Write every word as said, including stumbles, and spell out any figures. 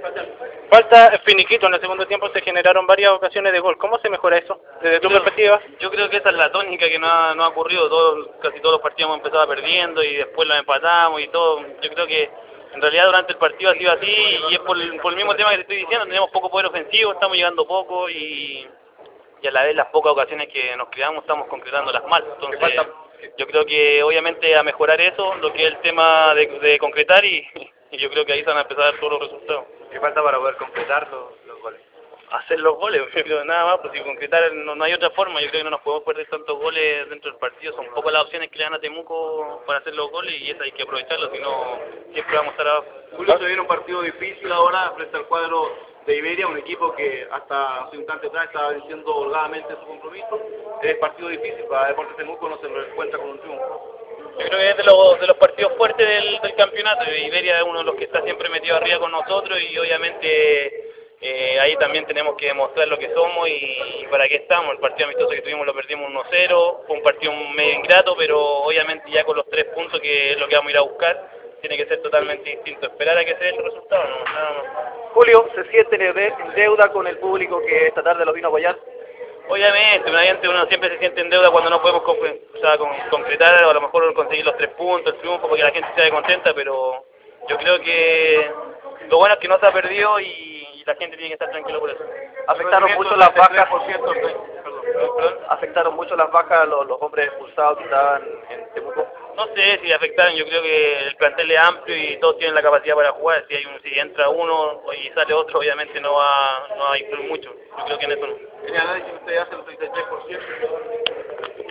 Falta finiquito, en el segundo tiempo se generaron varias ocasiones de gol. ¿Cómo se mejora eso desde tu Yo, perspectiva? yo creo que esa es la tónica que no ha, no ha ocurrido. Todo, casi todos los partidos hemos empezado perdiendo y después los empatamos y todo. Yo creo que en realidad durante el partido ha sido así y es por, por el mismo tema que te estoy diciendo. Tenemos poco poder ofensivo, estamos llegando poco y, y a la vez las pocas ocasiones que nos creamos estamos concretándolas mal. Entonces yo creo que obviamente a mejorar eso, lo que es el tema de, de concretar y, y yo creo que ahí se van a empezar a dar todos los resultados. ¿Qué falta para poder completar los, los goles? Hacer los goles, yo creo, nada más, pues si concretar no, no hay otra forma. Yo creo que no nos podemos perder tantos goles dentro del partido, son pocas las opciones que le dan a Temuco para hacer los goles y eso hay que aprovecharlo, si no siempre vamos a estar abajo. Julio, se viene un partido difícil ahora frente al cuadro de Iberia, un equipo que hasta hace un instante atrás estaba venciendo holgadamente su compromiso. Es partido difícil para Deportes Temuco, no se lo encuentra con un triunfo. Yo creo que es de los, de los partidos fuertes del, del campeonato. Iberia es uno de los que está siempre metido arriba con nosotros y obviamente eh, ahí también tenemos que demostrar lo que somos y, y para qué estamos. El partido amistoso que tuvimos lo perdimos uno cero, fue un partido medio ingrato, pero obviamente ya con los tres puntos, que es lo que vamos a ir a buscar, tiene que ser totalmente distinto. Esperar a que se dé el resultado, no, nada más. Julio, ¿se siente en deuda con el público que esta tarde lo vino a apoyar? Obviamente, obviamente uno siempre se siente en deuda cuando no podemos concre o sea, con concretar o a lo mejor conseguir los tres puntos, el triunfo, porque la gente se ve contenta, pero yo creo que lo bueno es que no se ha perdido y, y la gente tiene que estar tranquilo por eso. ¿Afectaron mucho las bajas? Por cierto, ¿Afectaron mucho las bajas los, los hombres expulsados que estaban en Temuco? No sé si afectaron, yo creo que el plantel es amplio y todos tienen la capacidad para jugar. Si hay un, si entra uno y sale otro, obviamente no va, no va a influir mucho. Yo creo que en eso no. el análisis que usted hace el treinta y tres por ciento.